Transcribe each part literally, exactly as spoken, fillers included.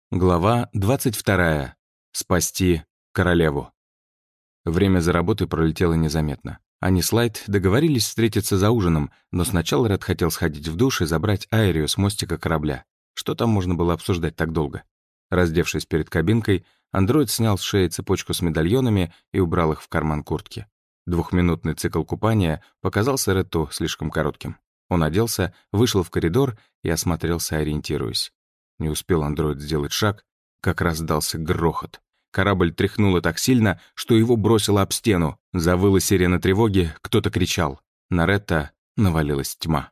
Глава двадцать вторая. Спасти королеву. Время за работой пролетело незаметно. Они с Лайт договорились встретиться за ужином, но сначала Ред хотел сходить в душ и забрать Айрию с мостика корабля. Что там можно было обсуждать так долго? Раздевшись перед кабинкой, андроид снял с шеи цепочку с медальонами и убрал их в карман куртки. Двухминутный цикл купания показался Рету слишком коротким. Он оделся, вышел в коридор и осмотрелся, ориентируясь. Не успел андроид сделать шаг, как раздался грохот. Корабль тряхнуло так сильно, что его бросило об стену. Завыла сирена тревоги, кто-то кричал. На Ретта навалилась тьма.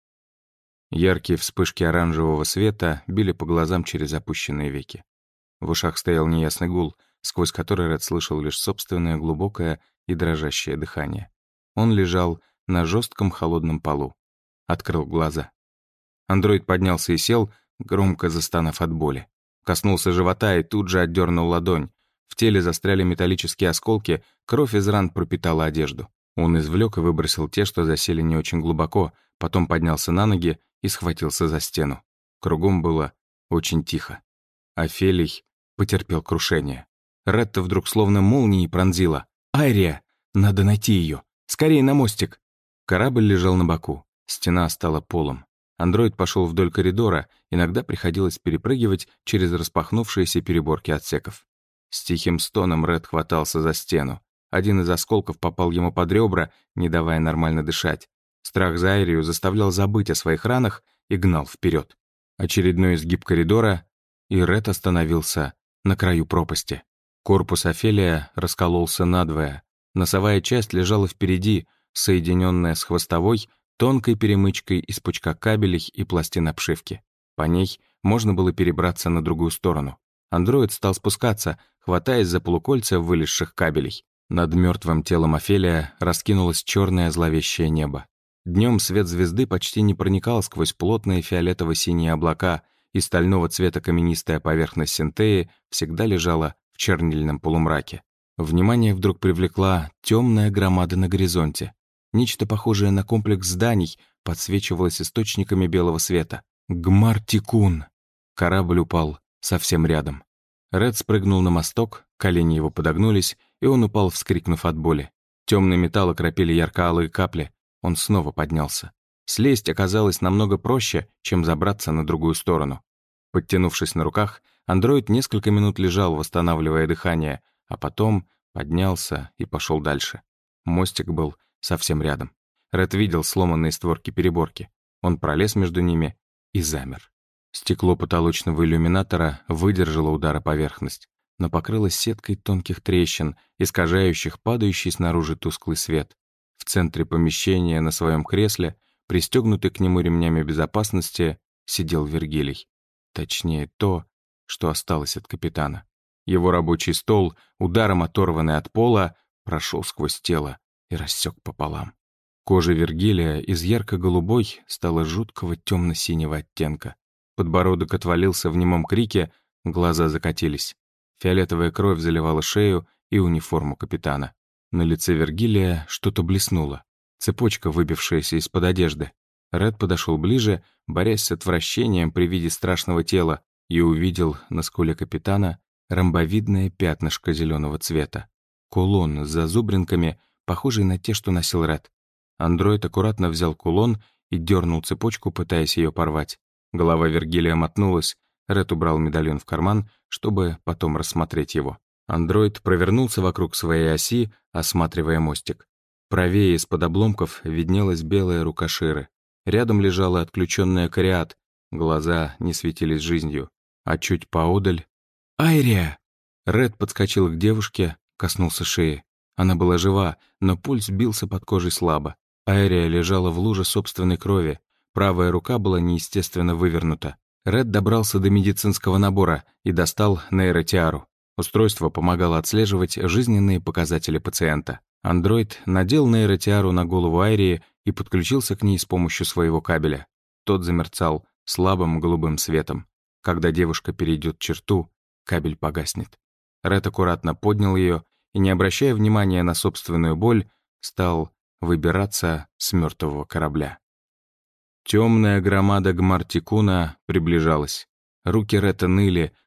Яркие вспышки оранжевого света били по глазам через опущенные веки. В ушах стоял неясный гул, сквозь который Ред слышал лишь собственное глубокое и дрожащее дыхание. Он лежал на жестком холодном полу. Открыл глаза. Андроид поднялся и сел, громко застонав от боли. Коснулся живота и тут же отдернул ладонь. В теле застряли металлические осколки, кровь из ран пропитала одежду. Он извлек и выбросил те, что засели не очень глубоко, потом поднялся на ноги и схватился за стену. Кругом было очень тихо. Офелий потерпел крушение. Ретта вдруг словно молнией пронзила. «Айрия! Надо найти ее! Скорее на мостик!» Корабль лежал на боку. Стена стала полом. Андроид пошел вдоль коридора, иногда приходилось перепрыгивать через распахнувшиеся переборки отсеков. С тихим стоном Ред хватался за стену. Один из осколков попал ему под ребра, не давая нормально дышать. Страх за Айрию заставлял забыть о своих ранах и гнал вперед. Очередной изгиб коридора, и Ред остановился на краю пропасти. Корпус Офелия раскололся надвое. Носовая часть лежала впереди, соединенная с хвостовой, тонкой перемычкой из пучка кабелей и пластин обшивки. По ней можно было перебраться на другую сторону. Андроид стал спускаться, хватаясь за полукольца вылезших кабелей. Над мертвым телом Офелия раскинулось черное зловещее небо. Днем свет звезды почти не проникал сквозь плотные фиолетово-синие облака, и стального цвета каменистая поверхность Синтеи всегда лежала в чернильном полумраке. Внимание вдруг привлекла темная громада на горизонте. Нечто похожее на комплекс зданий подсвечивалось источниками белого света. Гмар-Тикун! Корабль упал совсем рядом. Ред спрыгнул на мосток, колени его подогнулись, и он упал, вскрикнув от боли. Темный металл окропили ярко-алые капли. Он снова поднялся. Слезть оказалось намного проще, чем забраться на другую сторону. Подтянувшись на руках, андроид несколько минут лежал, восстанавливая дыхание, а потом поднялся и пошел дальше. Мостик был совсем рядом. Ред видел сломанные створки переборки. Он пролез между ними и замер. Стекло потолочного иллюминатора выдержало удар о поверхность, но покрылось сеткой тонких трещин, искажающих падающий снаружи тусклый свет. В центре помещения на своем кресле, пристегнутый к нему ремнями безопасности, сидел Вергилий. Точнее, то, что осталось от капитана. Его рабочий стол, ударом оторванный от пола, прошел сквозь тело и рассек пополам. Кожа Вергилия из ярко-голубой стала жуткого темно-синего оттенка. Подбородок отвалился в немом крике, глаза закатились. Фиолетовая кровь заливала шею и униформу капитана. На лице Вергилия что-то блеснуло. Цепочка, выбившаяся из-под одежды. Ред подошел ближе, борясь с отвращением при виде страшного тела, и увидел на скуле капитана ромбовидное пятнышко зеленого цвета. Кулон с зазубринками, похожий на те, что носил Ред. Андроид аккуратно взял кулон и дернул цепочку, пытаясь ее порвать. Голова Вергилия мотнулась. Ред убрал медальон в карман, чтобы потом рассмотреть его. Андроид провернулся вокруг своей оси, осматривая мостик. Правее из-под обломков виднелась белая рука Ширы. Рядом лежала отключенная Кариат. Глаза не светились жизнью. А чуть поодаль... «Айрия!» Ред подскочил к девушке, коснулся шеи. Она была жива, но пульс бился под кожей слабо. Айрия лежала в луже собственной крови. Правая рука была неестественно вывернута. Ред добрался до медицинского набора и достал нейротиару. Устройство помогало отслеживать жизненные показатели пациента. Андроид надел нейротиару на голову Айрии и подключился к ней с помощью своего кабеля. Тот замерцал слабым голубым светом. Когда девушка перейдет черту, кабель погаснет. Ред аккуратно поднял ее и, не обращая внимания на собственную боль, стал выбираться с мертвого корабля. Темная громада Гмар-Тикуна приближалась. Руки Рета ныли,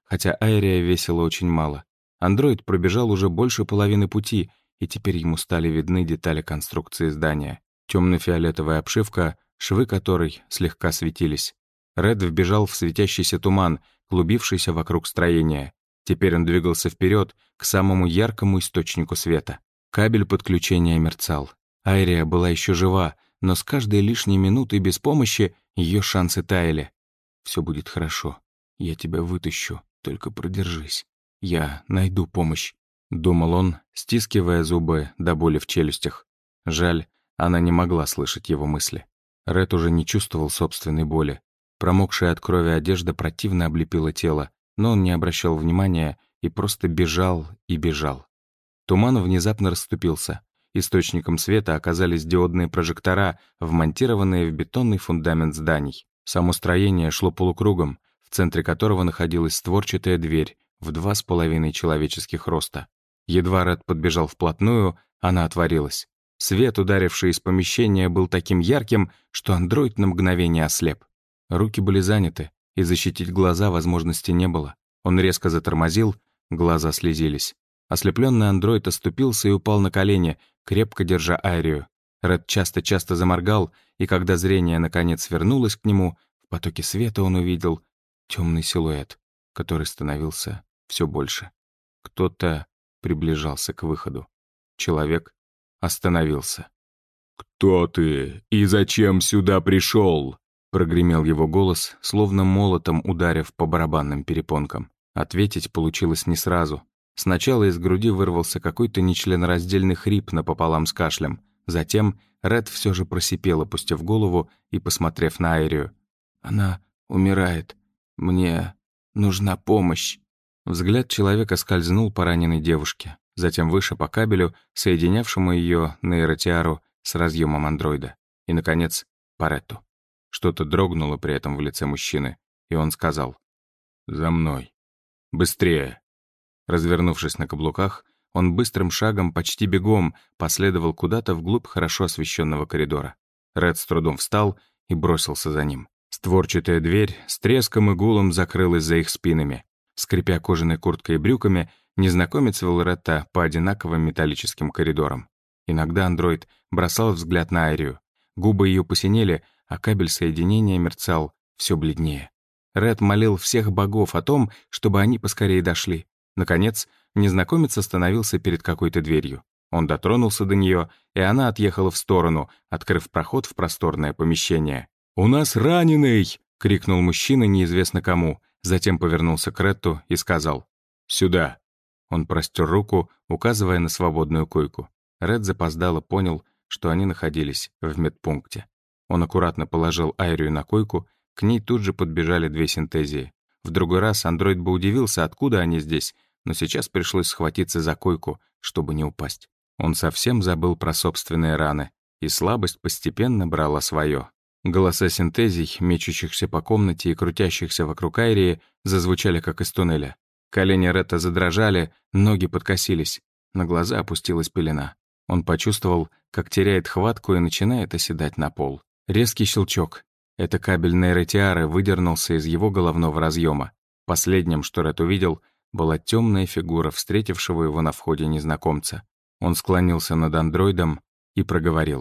хотя Айрия весила очень мало. Андроид пробежал уже больше половины пути, и теперь ему стали видны детали конструкции здания. Темно-фиолетовая обшивка, швы которой слегка светились. Ред вбежал в светящийся туман, клубившийся вокруг строения. Теперь он двигался вперед к самому яркому источнику света. Кабель подключения мерцал. Айрия была еще жива, но с каждой лишней минутой без помощи ее шансы таяли. «Все будет хорошо. Я тебя вытащу. Только продержись. Я найду помощь», — думал он, стискивая зубы до боли в челюстях. Жаль, она не могла слышать его мысли. Ред уже не чувствовал собственной боли. Промокшая от крови одежда противно облепила тело, но он не обращал внимания и просто бежал и бежал. Туман внезапно расступился. Источником света оказались диодные прожектора, вмонтированные в бетонный фундамент зданий. Само строение шло полукругом, в центре которого находилась створчатая дверь в два с половиной человеческих роста. Едва Ред подбежал вплотную, она отворилась. Свет, ударивший из помещения, был таким ярким, что андроид на мгновение ослеп. Руки были заняты, и защитить глаза возможности не было. Он резко затормозил, глаза слезились. Ослепленный андроид оступился и упал на колени, крепко держа Айрию. Ред часто-часто заморгал, и когда зрение наконец вернулось к нему, в потоке света он увидел темный силуэт, который становился все больше. Кто-то приближался к выходу. Человек остановился. «Кто ты и зачем сюда пришел?» Прогремел его голос, словно молотом ударив по барабанным перепонкам. Ответить получилось не сразу. Сначала из груди вырвался какой-то нечленораздельный хрип напополам с кашлем. Затем Ред все же просипел, опустив голову и посмотрев на Айрию. «Она умирает. Мне нужна помощь». Взгляд человека скользнул по раненой девушке, затем выше по кабелю, соединявшему ее нейротиару с разъемом андроида. И, наконец, по Ретту. Что-то дрогнуло при этом в лице мужчины, и он сказал: «За мной. Быстрее». Развернувшись на каблуках, он быстрым шагом, почти бегом, последовал куда-то вглубь хорошо освещенного коридора. Ред с трудом встал и бросился за ним. Створчатая дверь с треском и гулом закрылась за их спинами. Скрипя кожаной курткой и брюками, незнакомец вел Ретта по одинаковым металлическим коридорам. Иногда андроид бросал взгляд на Айрию. Губы ее посинели, а кабель соединения мерцал все бледнее. Ред молил всех богов о том, чтобы они поскорее дошли. Наконец, незнакомец остановился перед какой-то дверью. Он дотронулся до нее, и она отъехала в сторону, открыв проход в просторное помещение. «У нас раненый!» — крикнул мужчина неизвестно кому, затем повернулся к Ретту и сказал: «Сюда!» Он простер руку, указывая на свободную койку. Ред запоздало понял, что они находились в медпункте. Он аккуратно положил Айрию на койку, к ней тут же подбежали две синтезии. В другой раз андроид бы удивился, откуда они здесь, но сейчас пришлось схватиться за койку, чтобы не упасть. Он совсем забыл про собственные раны, и слабость постепенно брала свое. Голоса синтезий, мечущихся по комнате и крутящихся вокруг Айрии, зазвучали как из туннеля. Колени Ретта задрожали, ноги подкосились. На глаза опустилась пелена. Он почувствовал, как теряет хватку и начинает оседать на пол. Резкий щелчок. Это кабель нейротиары выдернулся из его головного разъема. Последним, что Ред увидел, была темная фигура встретившего его на входе незнакомца. Он склонился над андроидом и проговорил: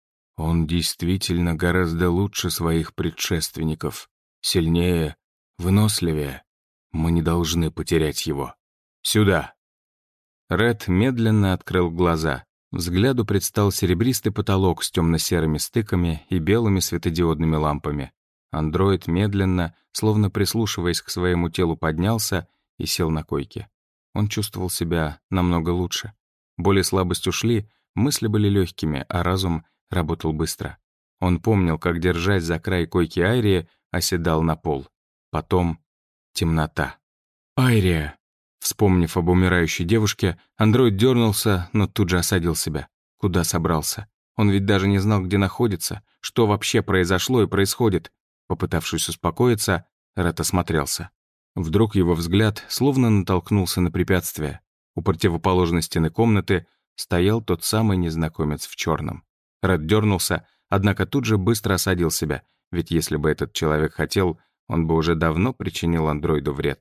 «Он действительно гораздо лучше своих предшественников. Сильнее, выносливее. Мы не должны потерять его. Сюда!» Ред медленно открыл глаза. Взгляду предстал серебристый потолок с темно-серыми стыками и белыми светодиодными лампами. Андроид медленно, словно прислушиваясь к своему телу, поднялся и сел на койке. Он чувствовал себя намного лучше. Боль и слабость ушли, мысли были легкими, а разум работал быстро. Он помнил, как, держась за край койки Айрии, оседал на пол. Потом темнота. «Айрия!» Вспомнив об умирающей девушке, андроид дернулся, но тут же осадил себя. Куда собрался? Он ведь даже не знал, где находится, что вообще произошло и происходит. Попытавшись успокоиться, Ред осмотрелся. Вдруг его взгляд словно натолкнулся на препятствие. У противоположной стены комнаты стоял тот самый незнакомец в черном. Ред дернулся, однако тут же быстро осадил себя, ведь если бы этот человек хотел, он бы уже давно причинил андроиду вред.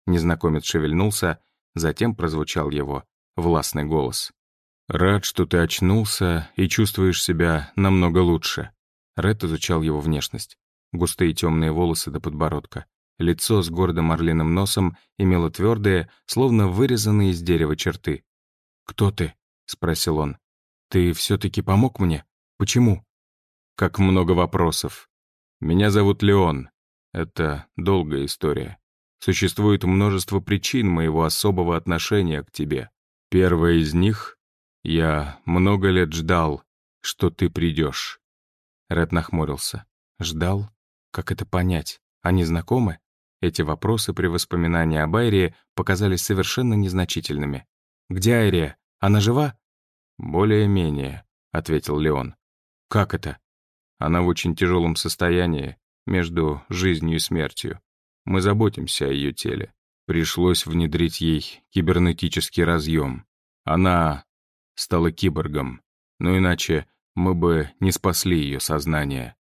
Незнакомец шевельнулся, затем прозвучал его властный голос. «Рад, что ты очнулся и чувствуешь себя намного лучше». Ред изучал его внешность. Густые темные волосы до подбородка. Лицо с гордым орлиным носом имело твердые, словно вырезанные из дерева черты. «Кто ты?» — спросил он. «Ты все-таки помог мне? Почему?» «Как много вопросов. Меня зовут Леон. Это долгая история. Существует множество причин моего особого отношения к тебе. Первая из них — я много лет ждал, что ты придешь». Ред нахмурился. «Ждал? Как это понять? Они знакомы?» Эти вопросы при воспоминании об Айрии показались совершенно незначительными. «Где Айрия? Она жива?» «Более-менее», — ответил Леон. «Как это?» «Она в очень тяжелом состоянии, между жизнью и смертью. Мы заботимся о ее теле. Пришлось внедрить ей кибернетический разъем. Она стала киборгом, но иначе мы бы не спасли ее сознание.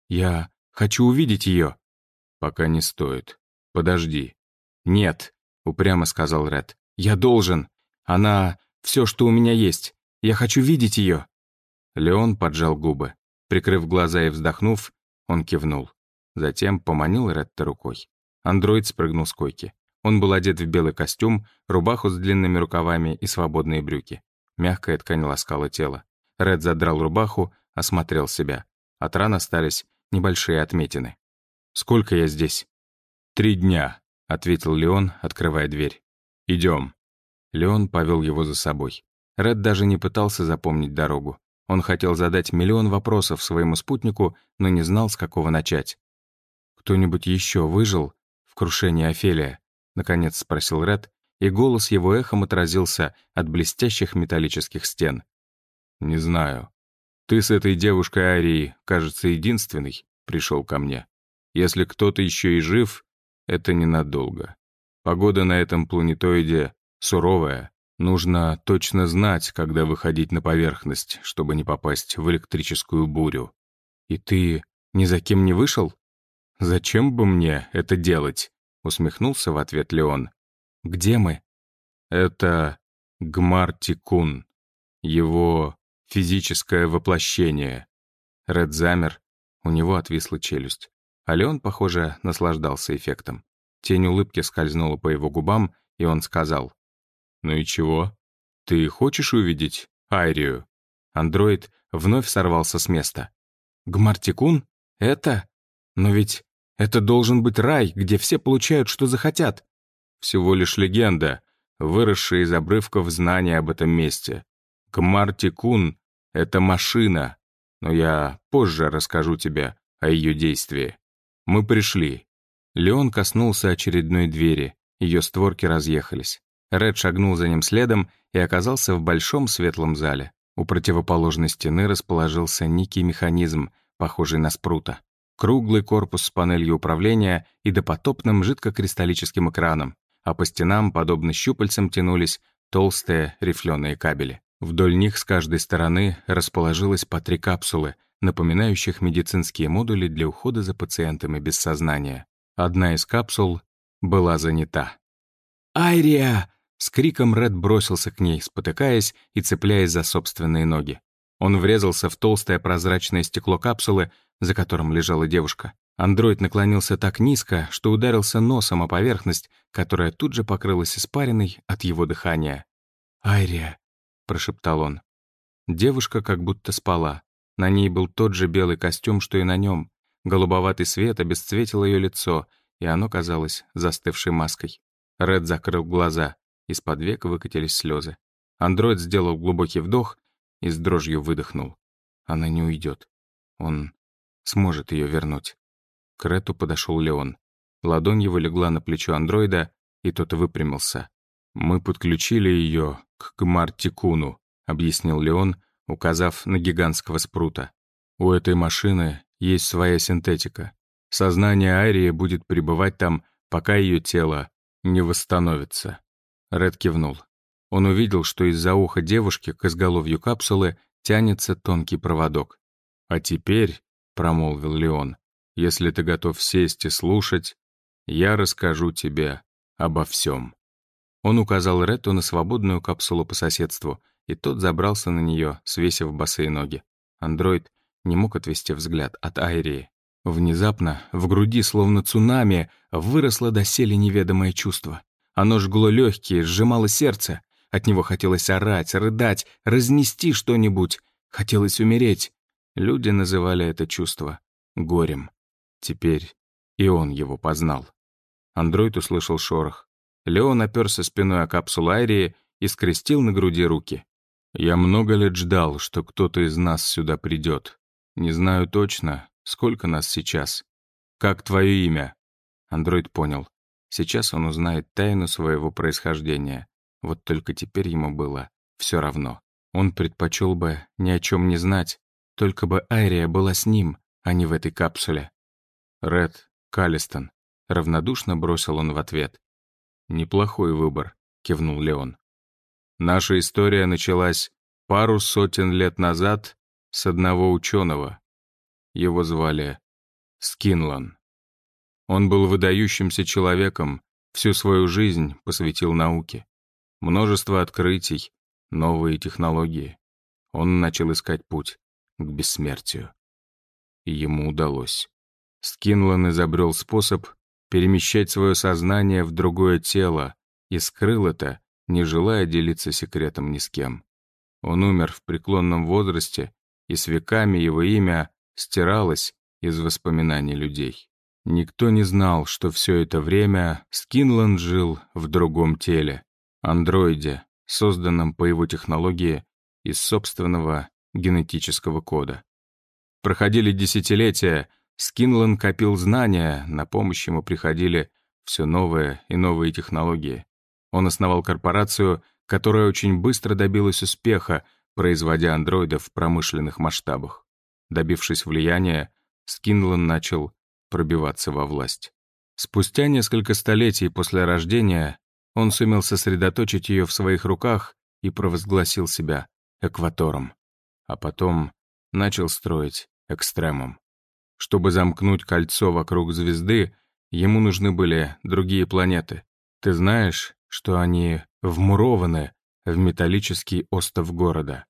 Я хочу увидеть ее». «Пока не стоит. Подожди». «Нет», — упрямо сказал Ред. «Я должен. Она — все, что у меня есть. Я хочу видеть ее». Леон поджал губы. Прикрыв глаза и вздохнув, он кивнул. Затем поманил Редта рукой. Андроид спрыгнул с койки. Он был одет в белый костюм, рубаху с длинными рукавами и свободные брюки. Мягкая ткань ласкала тело. Ред задрал рубаху, осмотрел себя. От ран остались небольшие отметины. «Сколько я здесь?» «Три дня», — ответил Леон, открывая дверь. «Идем». Леон повел его за собой. Ред даже не пытался запомнить дорогу. Он хотел задать миллион вопросов своему спутнику, но не знал, с какого начать. «Кто-нибудь еще выжил в крушении Офелия?» — наконец спросил Ред, и голос его эхом отразился от блестящих металлических стен. «Не знаю. Ты с этой девушкой Арией, кажется, единственный пришел ко мне. Если кто-то еще и жив, это ненадолго. Погода на этом планетоиде суровая. Нужно точно знать, когда выходить на поверхность, чтобы не попасть в электрическую бурю. И ты ни за кем не вышел?» «Зачем бы мне это делать?» — усмехнулся в ответ Леон. «Где мы?» «Это Гмар-Тикун. Его физическое воплощение». Ред замер, у него отвисла челюсть. А Леон, похоже, наслаждался эффектом. Тень улыбки скользнула по его губам, и он сказал: «Ну и чего? Ты хочешь увидеть Айрию?» Андроид вновь сорвался с места. «Гмар-Тикун? Это? Но ведь это должен быть рай, где все получают, что захотят». «Всего лишь легенда, выросшая из обрывков знания об этом месте. Гмар-Тикун — это машина, но я позже расскажу тебе о ее действии. Мы пришли». Леон коснулся очередной двери, ее створки разъехались. Ред шагнул за ним следом и оказался в большом светлом зале. У противоположной стены расположился некий механизм, похожий на спрута. Круглый корпус с панелью управления и допотопным жидкокристаллическим экраном, а по стенам, подобно щупальцам, тянулись толстые рифленые кабели. Вдоль них с каждой стороны расположилось по три капсулы, напоминающих медицинские модули для ухода за пациентами без сознания. Одна из капсул была занята. «Айрия!» — с криком Ред бросился к ней, спотыкаясь и цепляясь за собственные ноги. Он врезался в толстое прозрачное стекло капсулы, за которым лежала девушка. Андроид наклонился так низко, что ударился носом о поверхность, которая тут же покрылась испариной от его дыхания. «Айрия!» — прошептал он. Девушка как будто спала. На ней был тот же белый костюм, что и на нем. Голубоватый свет обесцветил ее лицо, и оно казалось застывшей маской. Ред закрыл глаза, из-под век выкатились слезы. Андроид сделал глубокий вдох и с дрожью выдохнул. Она не уйдет. Он сможет ее вернуть. К Рету подошел Леон. Ладонь его легла на плечо андроида, и тот выпрямился. «Мы подключили ее к Гмар-Тикуну», — объяснил Леон, указав на гигантского спрута. «У этой машины есть своя синтетика. Сознание Айрии будет пребывать там, пока ее тело не восстановится». Ред кивнул. Он увидел, что из-за уха девушки к изголовью капсулы тянется тонкий проводок. «А теперь», — промолвил Леон, — «если ты готов сесть и слушать, я расскажу тебе Обо всем. Он указал Ретту на свободную капсулу по соседству, и тот забрался на нее, свесив босые ноги. Андроид не мог отвести взгляд от Айрии. Внезапно в груди, словно цунами, выросло доселе неведомое чувство. Оно жгло легкие, сжимало сердце. От него хотелось орать, рыдать, разнести что-нибудь. Хотелось умереть. Люди называли это чувство горем. Теперь и он его познал. Андроид услышал шорох. Леон оперся спиной о капсулу Айрии и скрестил на груди руки. «Я много лет ждал, что кто-то из нас сюда придет. Не знаю точно, сколько нас сейчас. Как твое имя?» Андроид понял. Сейчас он узнает тайну своего происхождения. Вот только теперь ему было все равно. Он предпочел бы ни о чем не знать, только бы Айрия была с ним, а не в этой капсуле. «Ред Каллистон», — равнодушно бросил он в ответ. «Неплохой выбор», — кивнул Леон. «Наша история началась пару сотен лет назад с одного ученого. Его звали Скинлан. Он был выдающимся человеком, всю свою жизнь посвятил науке. Множество открытий, новые технологии. Он начал искать путь к бессмертию. И ему удалось. Скинлан изобрел способ перемещать свое сознание в другое тело и скрыл это, не желая делиться секретом ни с кем. Он умер в преклонном возрасте, и с веками его имя стиралось из воспоминаний людей. Никто не знал, что все это время Скинлан жил в другом теле, андроиде, созданном по его технологии из собственного генетического кода. Проходили десятилетия, Скинлан копил знания, на помощь ему приходили все новые и новые технологии. Он основал корпорацию, которая очень быстро добилась успеха, производя андроидов в промышленных масштабах. Добившись влияния, Скинлан начал пробиваться во власть. Спустя несколько столетий после рождения он сумел сосредоточить ее в своих руках и провозгласил себя экватором. А потом начал строить экстремум. Чтобы замкнуть кольцо вокруг звезды, ему нужны были другие планеты. Ты знаешь, что они вмурованы в металлический остов города.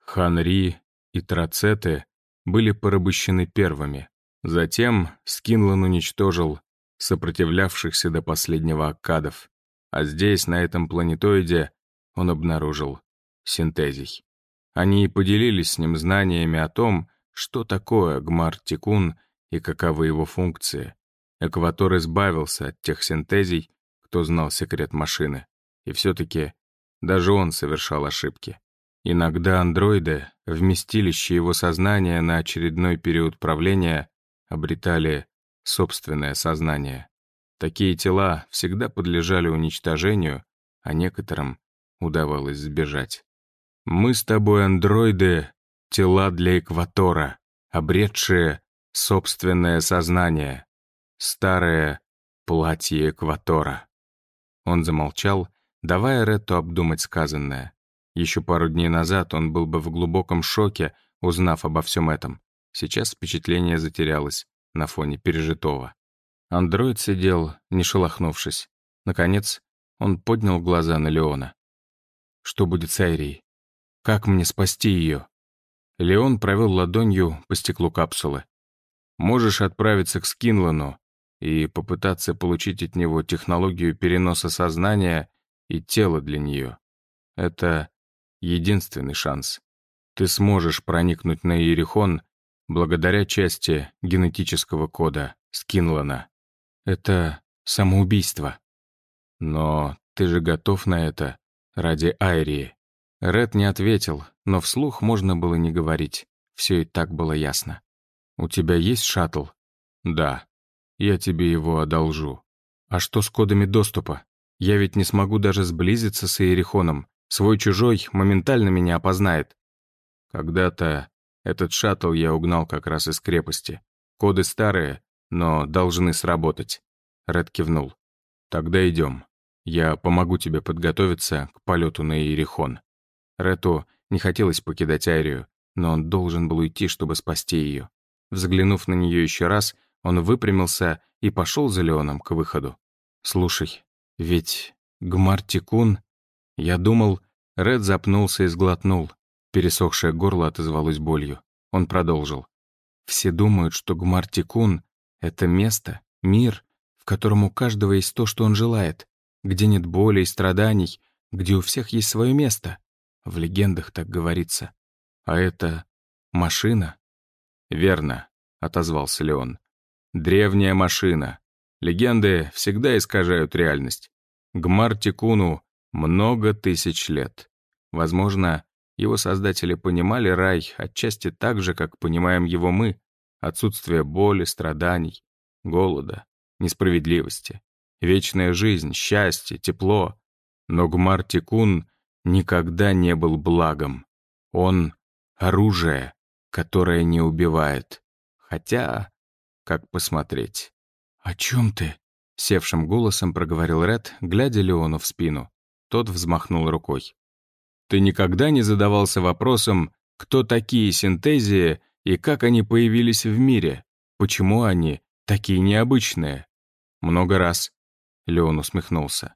Ханри и Трацеты были порабощены первыми. Затем Скинлан уничтожил сопротивлявшихся до последнего аккадов. А здесь, на этом планетоиде, он обнаружил синтезий. Они поделились с ним знаниями о том, что такое Гмар-Тикун и каковы его функции. Экватор избавился от тех синтезий, кто знал секрет машины. И все-таки даже он совершал ошибки. Иногда андроиды, вместилище его сознания на очередной период правления, обретали собственное сознание. Такие тела всегда подлежали уничтожению, а некоторым удавалось сбежать. Мы с тобой, андроиды, тела для экватора, обретшие собственное сознание. Старое платье экватора. Он замолчал, давая Ретту обдумать сказанное. Еще пару дней назад он был бы в глубоком шоке, узнав обо всем этом. Сейчас впечатление затерялось на фоне пережитого. Андроид сидел, не шелохнувшись. Наконец, он поднял глаза на Леона. «Что будет с Айрией? Как мне спасти ее?» Леон провел ладонью по стеклу капсулы. «Можешь отправиться к Скинлану и попытаться получить от него технологию переноса сознания и тела для нее. Это единственный шанс. Ты сможешь проникнуть на Иерихон благодаря части генетического кода Скинлана. Это самоубийство. Но ты же готов на это ради Айрии?» Ред не ответил, но вслух можно было не говорить. Все и так было ясно. «У тебя есть шаттл?» «Да. Я тебе его одолжу». «А что с кодами доступа? Я ведь не смогу даже сблизиться с Иерихоном. Свой-чужой моментально меня опознает». «Когда-то этот шаттл я угнал как раз из крепости. Коды старые, но должны сработать». Ред кивнул. «Тогда идем. Я помогу тебе подготовиться к полету на Иерихон». Рету не хотелось покидать Айрию, но он должен был уйти, чтобы спасти ее. Взглянув на нее еще раз, он выпрямился и пошел за Леоном к выходу. «Слушай, Ведь Гмар-Тикун... Я думал... Ред запнулся и сглотнул. Пересохшее горло отозвалось болью. Он продолжил. Все думают, что Гмар-Тикун — это место, мир, в котором у каждого есть то, что он желает, где нет боли и страданий, где у всех есть свое место. В легендах так говорится. А это машина? Верно, отозвался Леон. Древняя машина. Легенды всегда искажают реальность. Гмар-Тикуну много тысяч лет. Возможно, его создатели понимали рай отчасти так же, как понимаем его мы. Отсутствие боли, страданий, голода, несправедливости, вечная жизнь, счастье, тепло. Но Гмар-Тикун никогда не был благом. Он — оружие, которое не убивает. Хотя, как посмотреть? «О чем ты?» — севшим голосом проговорил Ред, глядя Леону в спину. Тот взмахнул рукой. «Ты никогда не задавался вопросом, кто такие синтезии и как они появились в мире? Почему они такие необычные?» «Много раз», — Леон усмехнулся.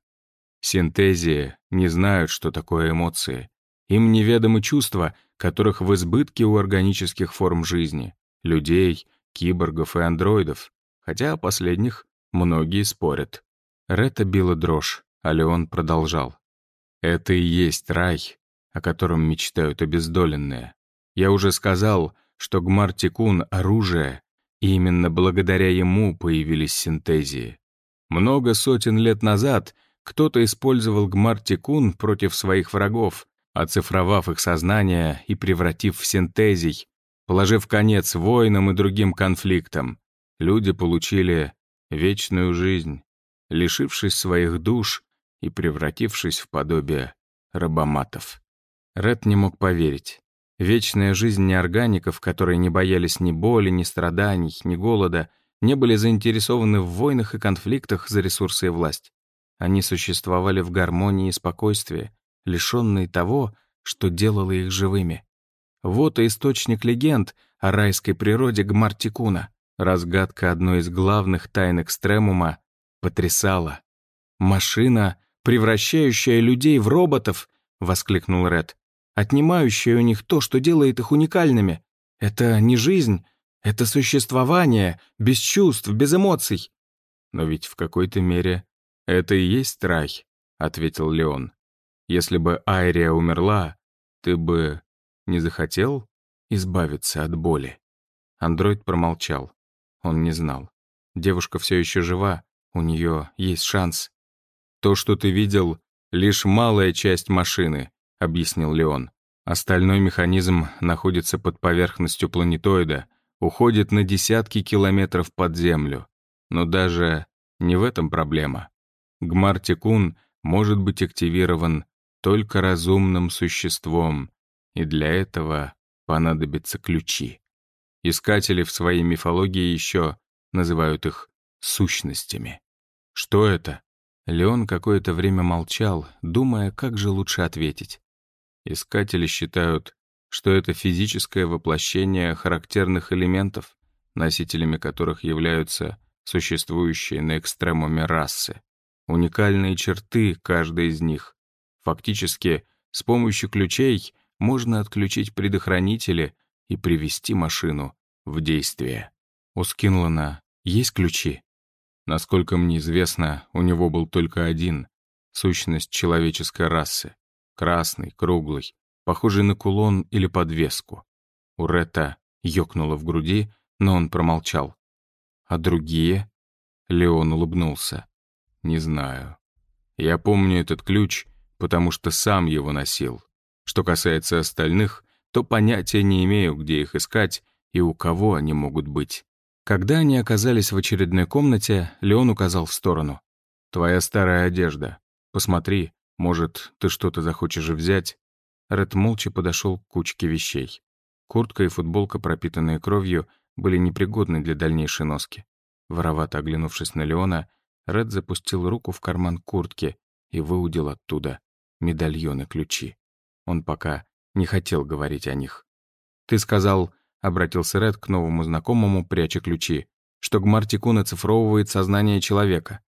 «Синтезии не знают, что такое эмоции. Им неведомы чувства, которых в избытке у органических форм жизни. Людей, киборгов и андроидов. Хотя о последних многие спорят». Ретта била дрожь, а Леон продолжал. «Это и есть рай, о котором мечтают обездоленные. Я уже сказал, что Гмар-Тикун — оружие, и именно благодаря ему появились синтезии. Много сотен лет назад кто-то использовал Гмар-Тикун против своих врагов, оцифровав их сознание и превратив в синтезий, положив конец войнам и другим конфликтам. Люди получили вечную жизнь, лишившись своих душ и превратившись в подобие рабоматов». Ред не мог поверить. Вечная жизнь неоргаников, которые не боялись ни боли, ни страданий, ни голода, не были заинтересованы в войнах и конфликтах за ресурсы и власть. Они существовали в гармонии и спокойствии, лишенные того, что делало их живыми. Вот и источник легенд о райской природе Гмар-Тикуна. Разгадка одной из главных тайн экстремума потрясала. «Машина, превращающая людей в роботов!» — воскликнул Ред. «Отнимающая у них то, что делает их уникальными. Это не жизнь, это существование, без чувств, без эмоций». «Но ведь в какой-то мере это и есть рай», — ответил Леон. «Если бы Айрия умерла, ты бы не захотел избавиться от боли?» Андроид промолчал. Он не знал. Девушка все еще жива, у нее есть шанс. «То, что ты видел, лишь малая часть машины», — объяснил Леон. «Остальной механизм находится под поверхностью планетоида, уходит на десятки километров под землю. Но даже не в этом проблема. Гмар-Тикун может быть активирован только разумным существом, и для этого понадобятся ключи. Искатели в своей мифологии еще называют их сущностями». «Что это?» Леон какое-то время молчал, думая, как же лучше ответить. Искатели считают, что это физическое воплощение характерных элементов, носителями которых являются существующие на экстремуме расы. Уникальные черты каждой из них. Фактически, с помощью ключей можно отключить предохранители и привести машину в действие. У Скинлана есть ключи? Насколько мне известно, у него был только один — сущность человеческой расы. Красный, круглый, похожий на кулон или подвеску. У Ретта ёкнуло в груди, но он промолчал. «А другие?» Леон улыбнулся. «Не знаю. Я помню этот ключ, потому что сам его носил. Что касается остальных, то понятия не имею, где их искать и у кого они могут быть». Когда они оказались в очередной комнате, Леон указал в сторону. «Твоя старая одежда. Посмотри, может, ты что-то захочешь взять?» Ред молча подошел к кучке вещей. Куртка и футболка, пропитанные кровью, были непригодны для дальнейшей носки. Воровато оглянувшись на Леона, Ред запустил руку в карман куртки и выудил оттуда медальоны-ключи. Он пока не хотел говорить о них. «Ты сказал...» — обратился Ред к новому знакомому, пряча ключи, что Гмар-Тикун оцифровывает сознание человека.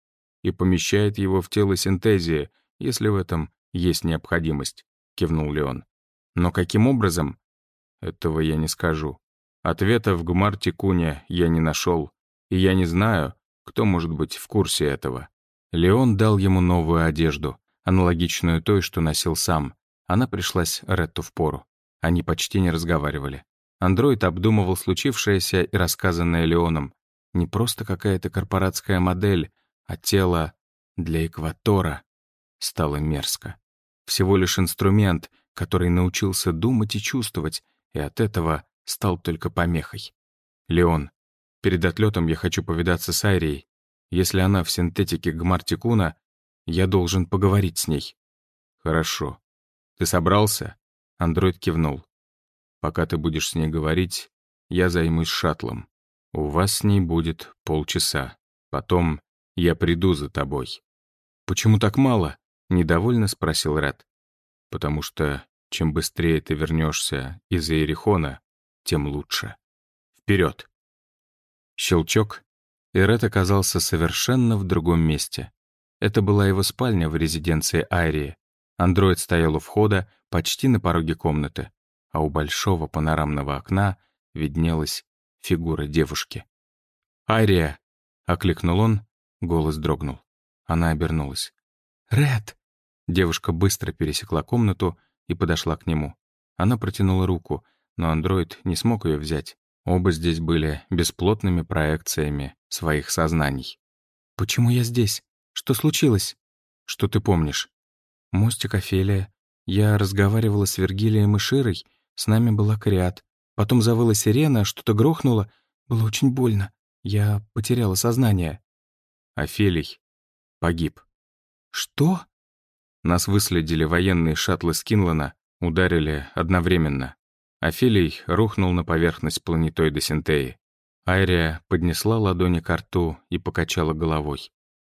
и помещает его в тело синтезии, если в этом есть необходимость», — кивнул Леон. «Но каким образом? Этого я не скажу. Ответа в Гмар-Тикуне я не нашел, и я не знаю, кто может быть в курсе этого». Леон дал ему новую одежду, аналогичную той, что носил сам. Она пришлась Ретту впору. Они почти не разговаривали. Андроид обдумывал случившееся и рассказанное Леоном. Не просто какая-то корпоратская модель, а тело для Экватора. Стало мерзко. Всего лишь инструмент, который научился думать и чувствовать, и от этого стал только помехой. «Леон, перед отлетом я хочу повидаться с Айрией. Если она в синтетике Гмар-Тикуна, я должен поговорить с ней». «Хорошо. Ты собрался?» Андроид кивнул. «Пока ты будешь с ней говорить, я займусь шаттлом. У вас с ней будет полчаса. Потом я приду за тобой». «Почему так мало?» — недовольно спросил Ред. «Потому что чем быстрее ты вернешься из Иерихона, тем лучше. Вперед!» Щелчок, и Ред оказался совершенно в другом месте. Это была его спальня в резиденции Айрии. Андроид стоял у входа, почти на пороге комнаты, а у большого панорамного окна виднелась фигура девушки. «Айрия!» — окликнул он, голос дрогнул. Она обернулась. «Ред!» Девушка быстро пересекла комнату и подошла к нему. Она протянула руку, но андроид не смог ее взять. Оба здесь были бесплотными проекциями своих сознаний. «Почему я здесь? Что случилось?» «Что ты помнишь?» «Мостик Офелия. Я разговаривала с Вергилием и Широй. С нами была Криат. Потом завыла сирена, что-то грохнуло. Было очень больно. Я потеряла сознание». «Офелий погиб». «Что?» Нас выследили военные шаттлы Скинлана, ударили одновременно. Офелий рухнул на поверхность планетоида Синтеи. Айрия поднесла ладони к рту и покачала головой.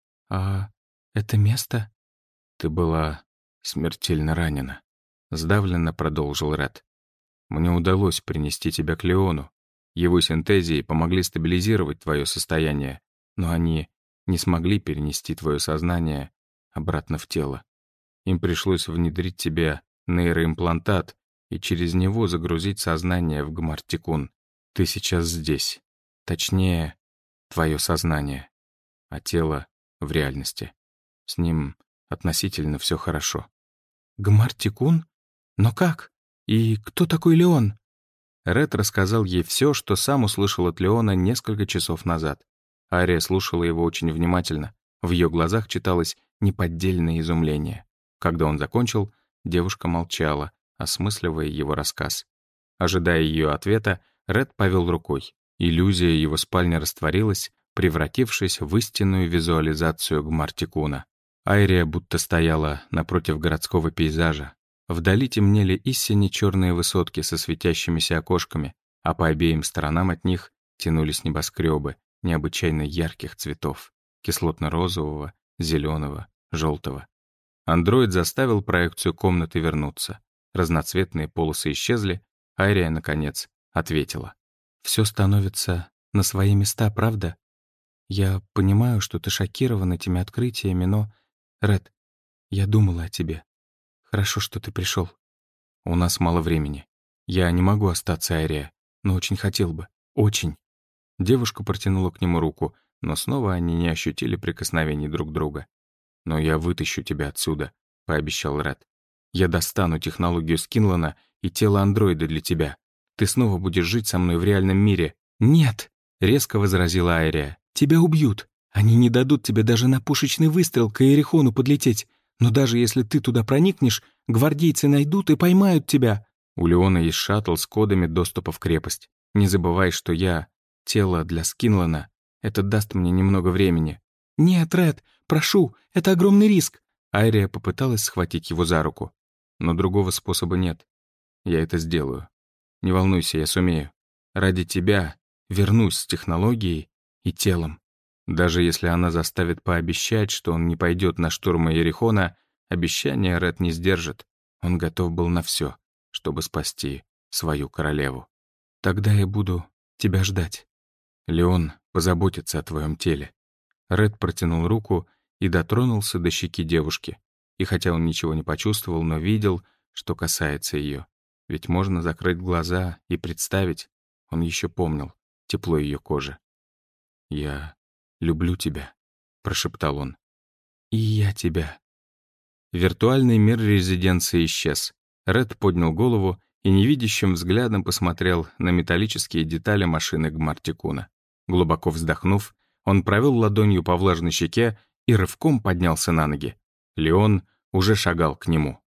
«А это место?» «Ты была смертельно ранена», — сдавленно продолжил Ред. «Мне удалось принести тебя к Леону. Его синтезии помогли стабилизировать твое состояние, но они не смогли перенести твое сознание обратно в тело. Им пришлось внедрить тебе нейроимплантат и через него загрузить сознание в Гмар-Тикун. Ты сейчас здесь. Точнее, твое сознание, а тело в реальности. С ним относительно все хорошо». «Гмар-Тикун? Но как? И кто такой Леон?» Ред рассказал ей все, что сам услышал от Леона несколько часов назад. Ария слушала его очень внимательно. В ее глазах читалось неподдельное изумление. Когда он закончил, девушка молчала, осмысливая его рассказ. Ожидая ее ответа, Ред повел рукой. Иллюзия его спальни растворилась, превратившись в истинную визуализацию Гмар-Тикуна. Айрия будто стояла напротив городского пейзажа. Вдали темнели истинно черные высотки со светящимися окошками, а по обеим сторонам от них тянулись небоскребы необычайно ярких цветов — кислотно-розового, зеленого, желтого. Андроид заставил проекцию комнаты вернуться. Разноцветные полосы исчезли, Айрия, наконец, ответила. «Все становится на свои места, правда? Я понимаю, что ты шокирован этими открытиями, но... Ред, я думала о тебе. Хорошо, что ты пришел. У нас мало времени. Я не могу остаться, Айрия, но очень хотел бы. Очень». Девушка протянула к нему руку, но снова они не ощутили прикосновений друг друга. «Но я вытащу тебя отсюда», — пообещал Ред. «Я достану технологию Скинлана и тело андроида для тебя. Ты снова будешь жить со мной в реальном мире». «Нет», — резко возразила Айрия. «Тебя убьют. Они не дадут тебе даже на пушечный выстрел к Иерихону подлететь. Но даже если ты туда проникнешь, гвардейцы найдут и поймают тебя». «У Леона есть шаттл с кодами доступа в крепость. Не забывай, что я — тело для Скинлана. Это даст мне немного времени». «Нет, Ред, прошу, это огромный риск». Айрия попыталась схватить его за руку. «Но другого способа нет. Я это сделаю. Не волнуйся, я сумею. Ради тебя вернусь с технологией и телом». Даже если она заставит пообещать, что он не пойдет на штурм Иерихона, обещание Ред не сдержит. Он готов был на все, чтобы спасти свою королеву. «Тогда я буду тебя ждать. Леон позаботится о твоем теле». Ред протянул руку, и дотронулся до щеки девушки. И хотя он ничего не почувствовал, но видел, что касается ее. Ведь можно закрыть глаза и представить, он еще помнил тепло ее кожи. «Я люблю тебя», — прошептал он. «И я тебя». Виртуальный мир резиденции исчез. Ред поднял голову и невидящим взглядом посмотрел на металлические детали машины Гмартикуна. Глубоко вздохнув, он провел ладонью по влажной щеке и рывком поднялся на ноги. Леон уже шагал к нему.